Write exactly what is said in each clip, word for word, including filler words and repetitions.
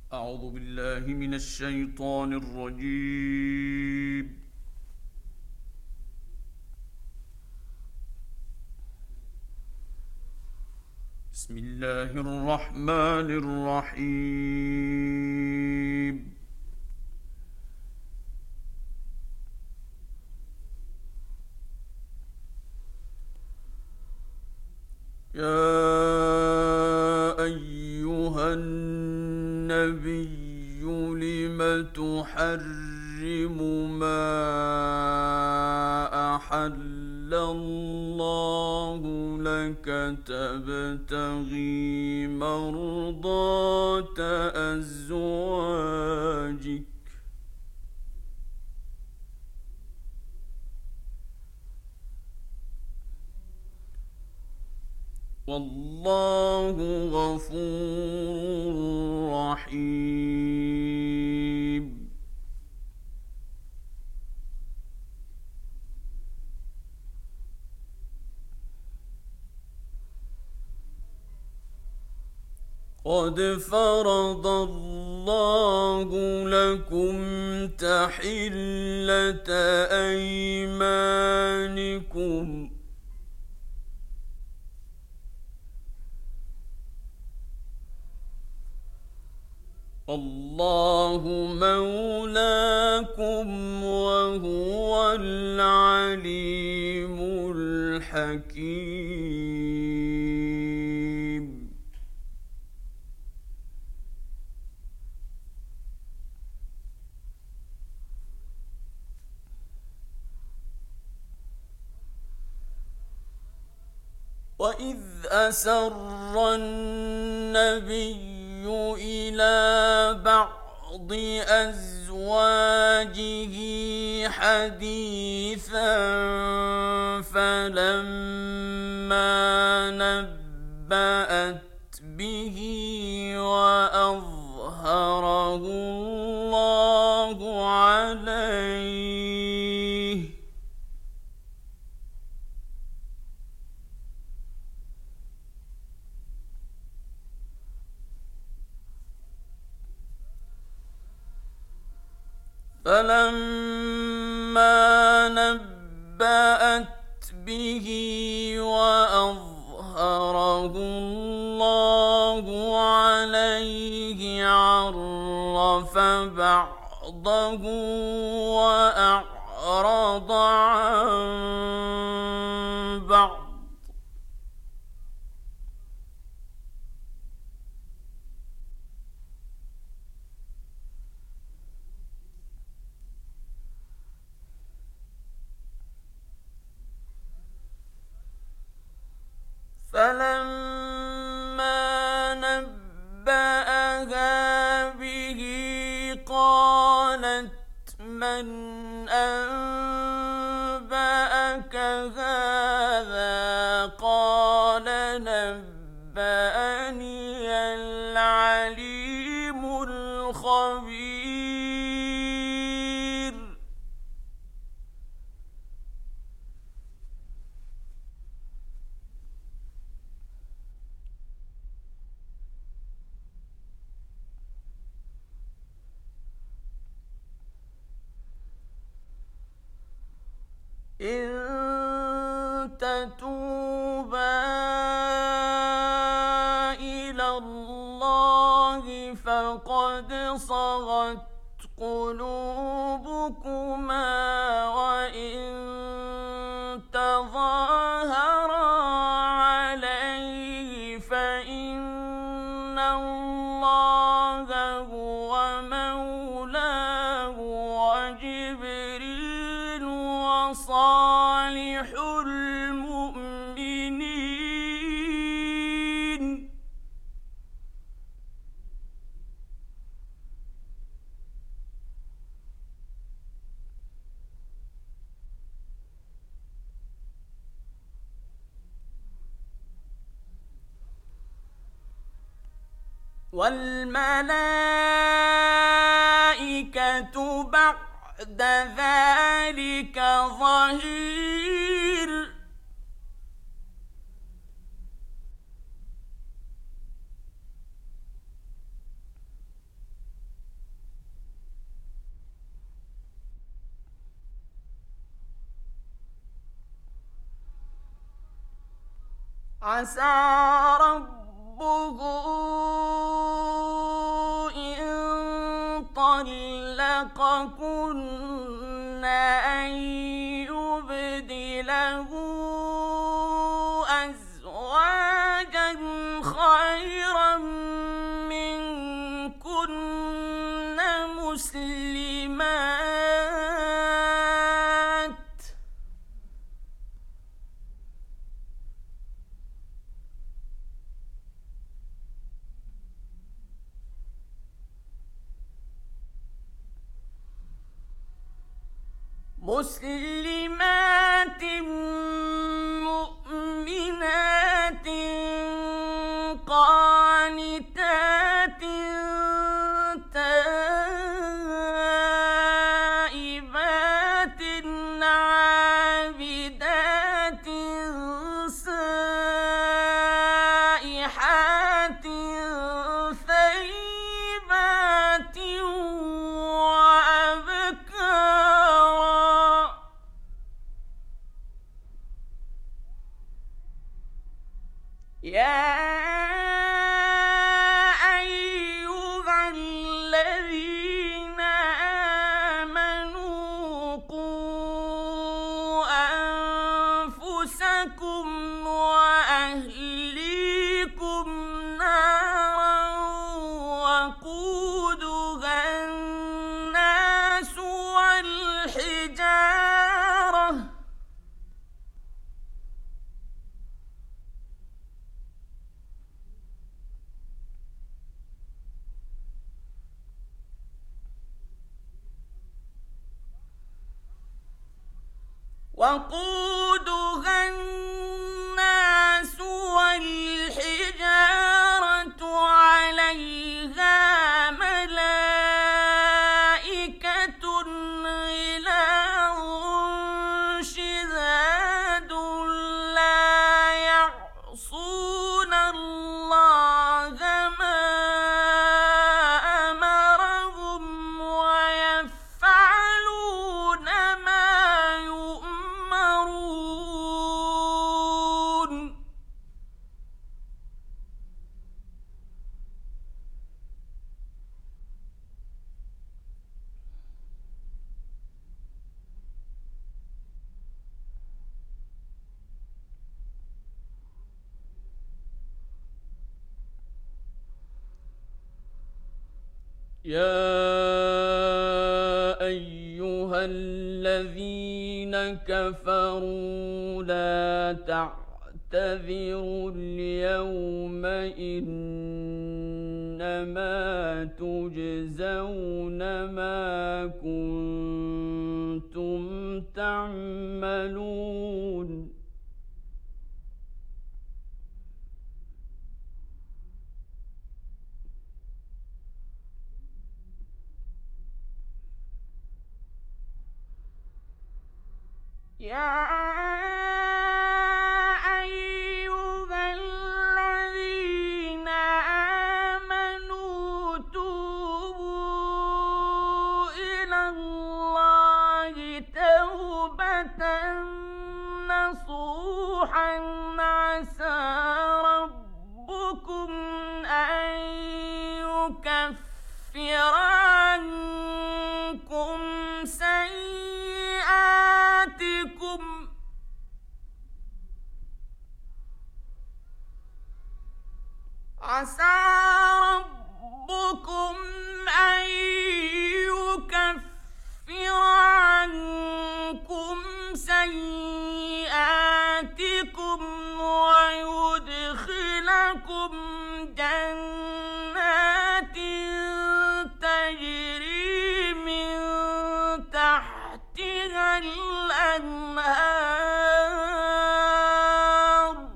أعوذ بالله من الشيطان الرجيم. بسم الله الرحمن الرحيم. يا أيها النبي لم تحرم ما أحل الله لك تبتغي مرضات أزواجك والله غفور رحيم. قد فرض الله لكم تحلة أيمانكم الله مولاكم وهو العليم الحكيم. وإذ أسر النبي إلى بعض أزواجه حديثا فلما نبأت به وأظهره الله عليه فلما نبأت به وأظهره الله عليه عرف بعضه وأعرض عن بعض فلما نبأها به قالت من أنبأك هذا قال نبأني العليم الخبير. إن تتوبا إلى الله فقد صغت قلوبكما وإن تظاهرا عليه فإن الله هو مولاه وجبريل وصالح المؤمنين. والملائكة بعد ذلك ظهير. عسى ربه إن طلقكن أن يبدله أزواجا خيرا منكن مسلمات مسلمات مؤمنات قانتات تائبات عابدات سائحات ثيبات وأبكارا. يا أيها الذين آمنوا قوا أنفسكم وأهليكم نارا وقودها الناس والحجارة وقودها الناس والحجارة عليها ملائكة غلاظ شداد لا يعصون الله ما أمرهم ويفعلون ما يؤمرون. يا أيها الذين كفروا لا تعتذروا اليوم إنما تجزون ما كنتم تعملون. يا أيها الذين آمنوا توبوا إلى الله توبة نصوحا عسى ربكم أن يكفر عنكم سيئاتكم عسى ربكم أن يكفر عنكم سيئاتكم ويدخلكم جنات تجري من تحتها الأنهار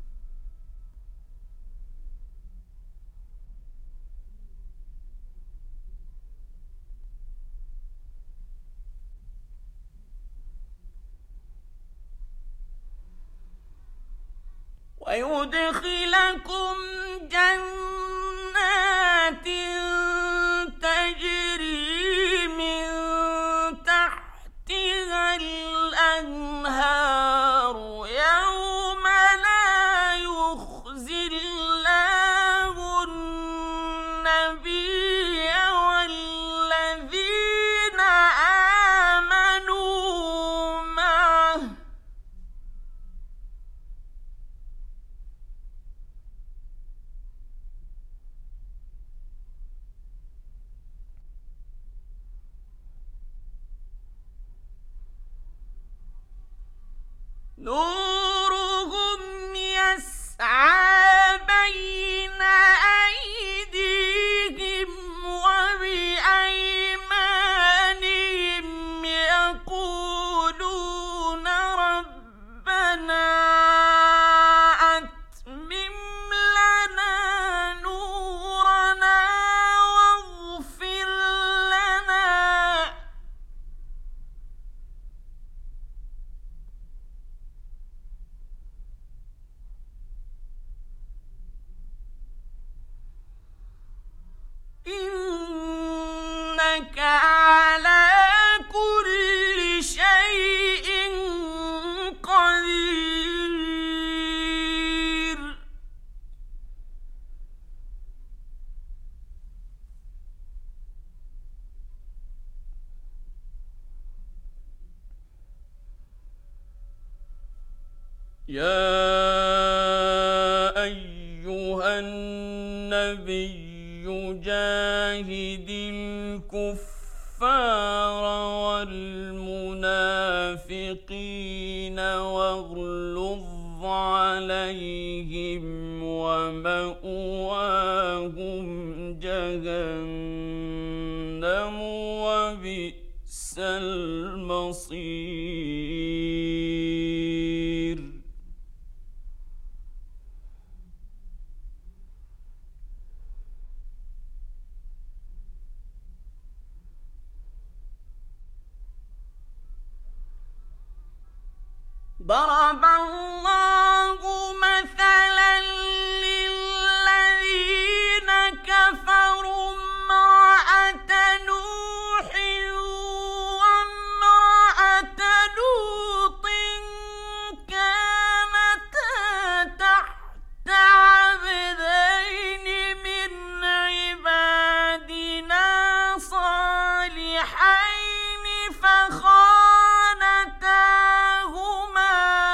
ويدخلكم جنات تجري من تحتها الأنهار يوم لا إنك على كل شيء قدير. يا أيها النبي جاهد الكفار والمنافقين واغلظ عليهم ومأواهم جهنم وبئس المصير. ضرب الله مثلا للذين كفروا امرأة نوح وامرأة لوط كانتا تحت عبدين من عبادنا صالحين فخانتاهما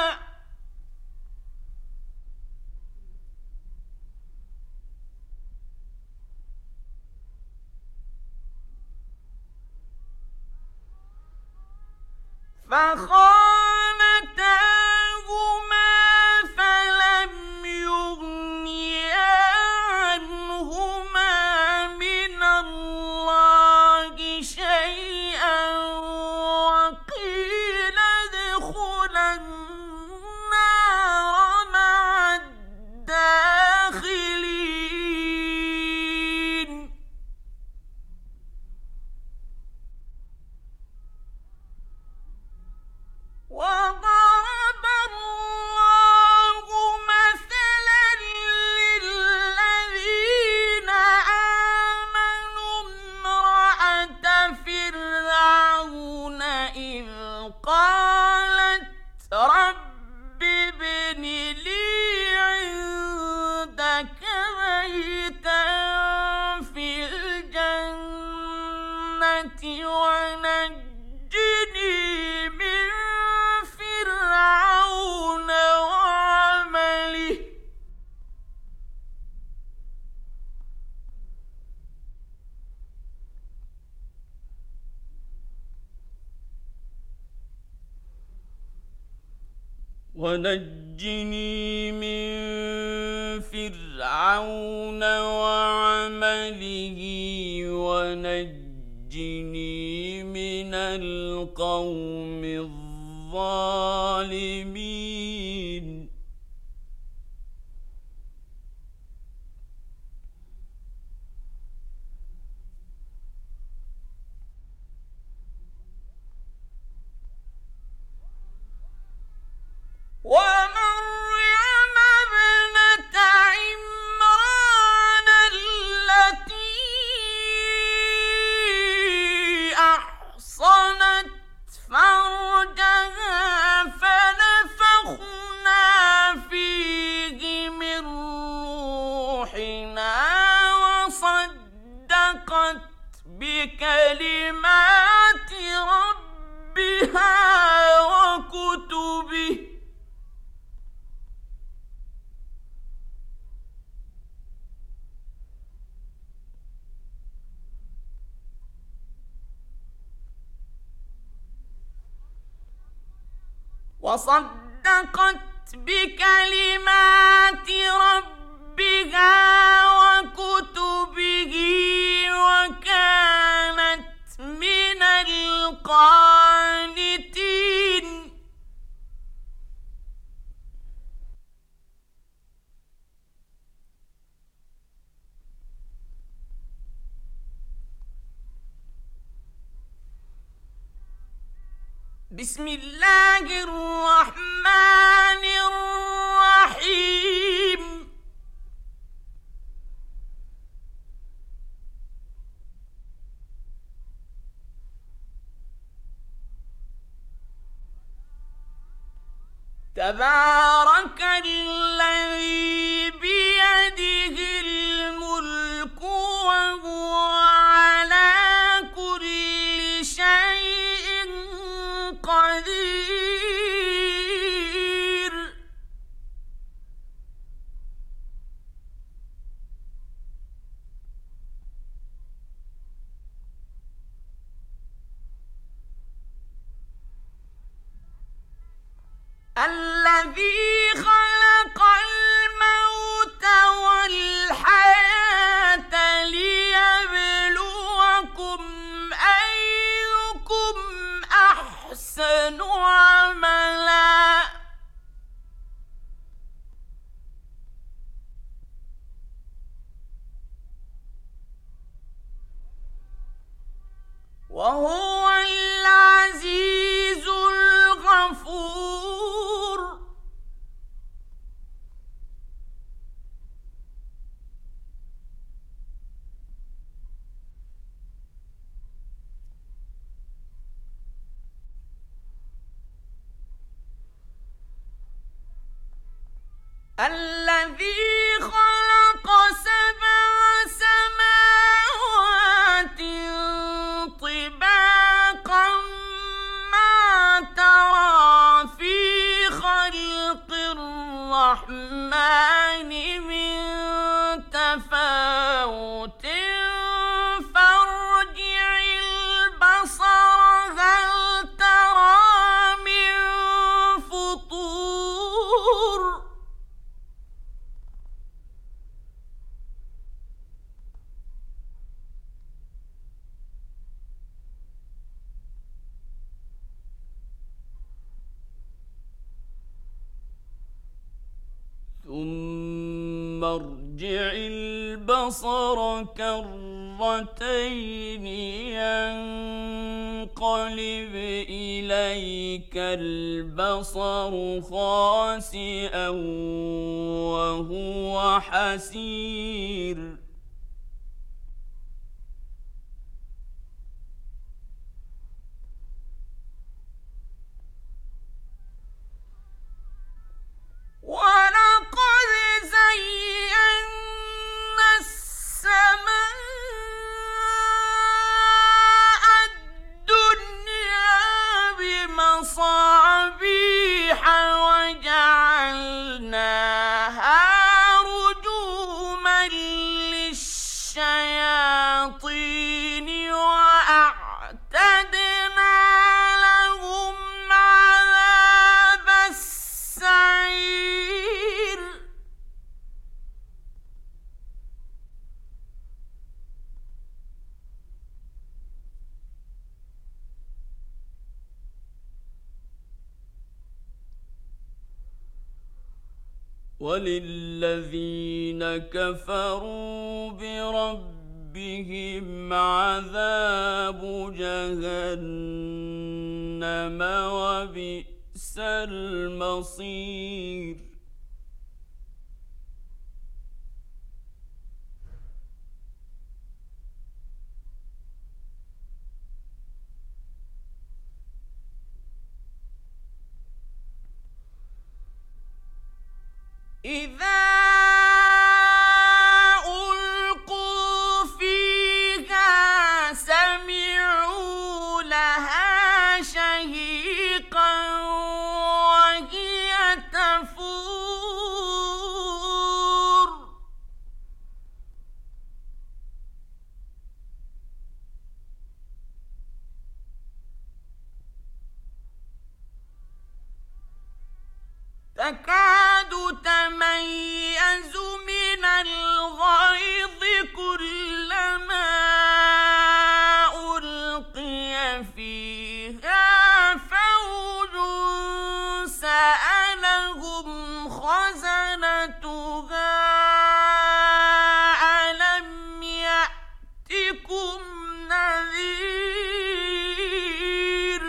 فخانتاهما فلم يغنيا عنهما من الله شيئا وقيل ادخلا النار مع الداخلين. وضرب الله مثلا للذين آمنوا امرأة فرعون إذ قالت رب ابن لي عندك بيتا في الجنة ونجني من فرعون وعمله ونجني من فرعون وعمله ونجني من القوم الظالمين. ومريم ابنة عمران التي أحصنت فرجها فنفخنا فيه من روحنا وصدقت بكلمات ربها وكتبه وصدقت بكلمات ربها وكتبه وكانت من القانتين. بسم الله الرحمن الرحيم. تبارك الذي بيده الملك وهو على كل شيء قدير. الذي خلق الموت والحياة ليبلوكم أيكم أحسن عملا وهو العزيز الغفور. الذي خلق سبع سماوات طباقا ما ترى في خلق الرحمن من تفاوت فارجع البصر هل ترى من فطور. ثم ارجع البصر كرتين ينقلب إليك البصر خاسئا وهو حسير. ولقد زينا السماء الدنيا بمصابيح وجعلناها رجوما للشياطين وأعتدنا لهم عذاب السعير. وللذين كفروا بربهم عذاب جهنم وبئس المصير. إذا ألقوا فيها سمعوا لها شهيقا وهي تفور. تكاد تميز من الغيظ كلما ألقي فيها فوج سألهم خزنتها ألم يأتكم نذير.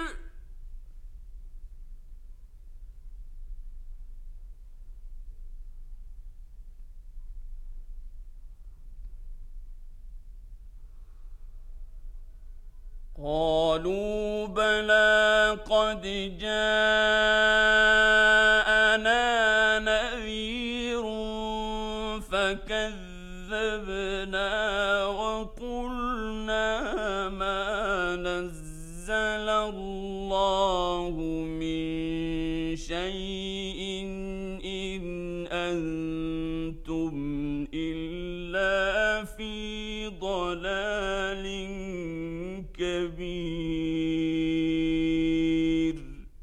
قالوا بلى قد جاءنا وقلنا ما نزل الله من شيء إن أنتم إلا في ضلال كبير.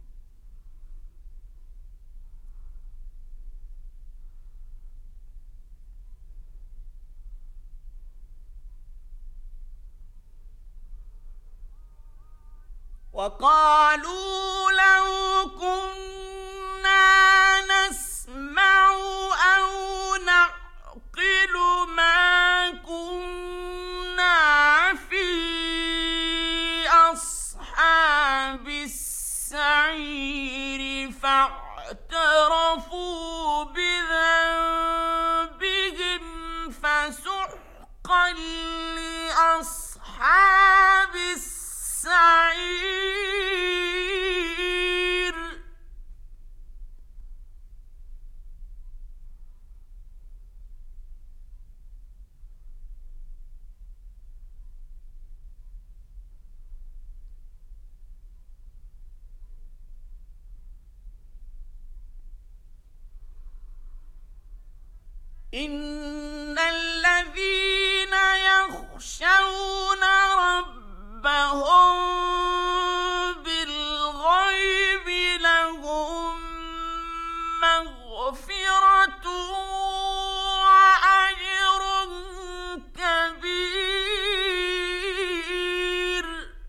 وقالوا لو كنا نسمع أو نعقل ما كنا في أصحاب السعير فاعترفوا بذنبهم فسحقا لأصحاب السعير. إن الذين يخشون ربهم بالغيب لهم مغفرة وأجر كبير.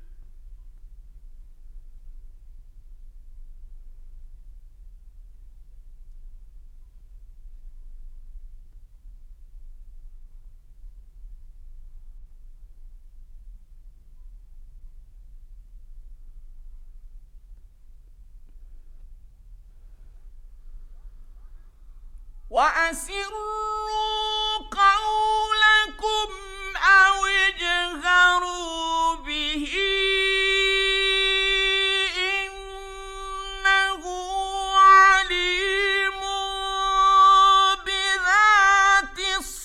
وأسروا قولكم أو اجهروا به إنه عليم بذات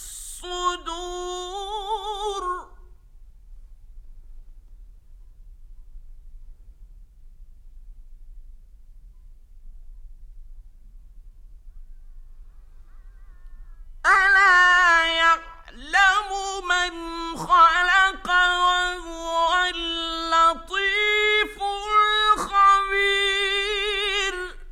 الصدور. ألا يعلم من خلق وهو اللطيف الخبير.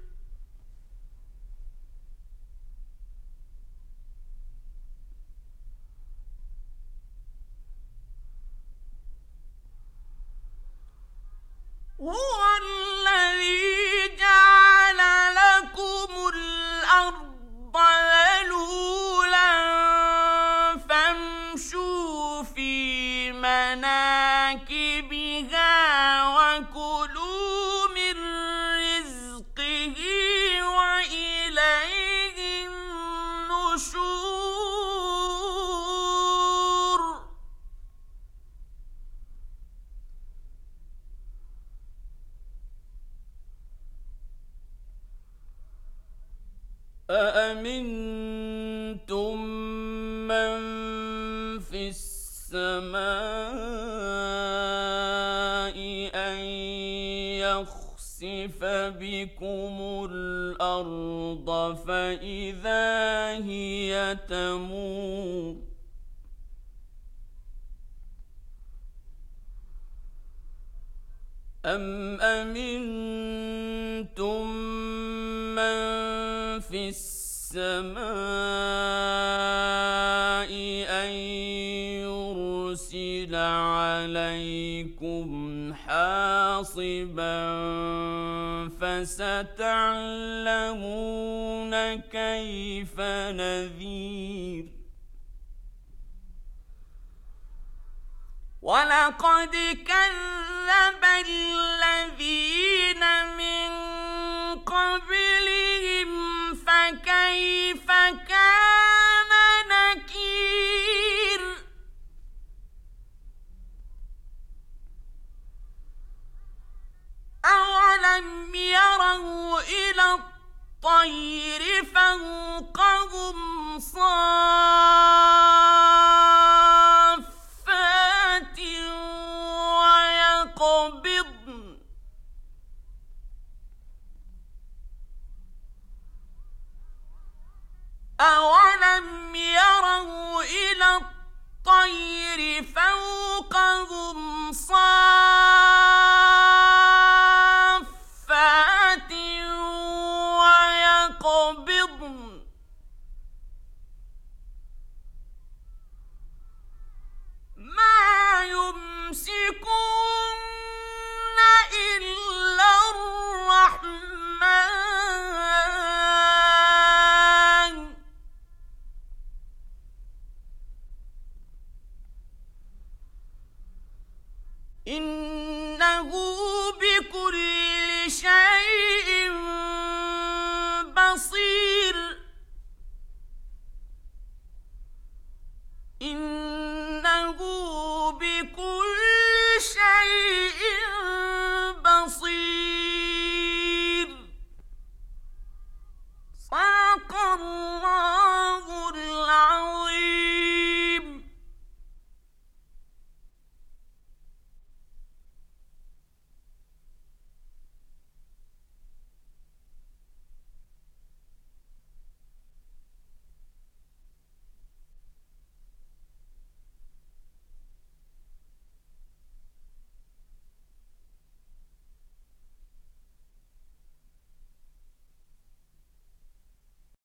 هو الذي جعل لكم الأرض ذلولا فامشوا في مناكبها وكلوا من رزقه وإليه النشور. أأمنتم من في السماء أن يخسف بكم الأرض فإذا هي تمور. أم أمنتم من في السماء أن يرسل عليكم حاصبا فستعلمون كيف نذير. ولقد كذب الذين من قبلهم فكيف كان نكير. أولم يروا إلى الطير فوقهم صافات فوقهم صافات ويقبضن ما يمسكون إلا الرحمن إنه بكل شيء بصير إنه بكل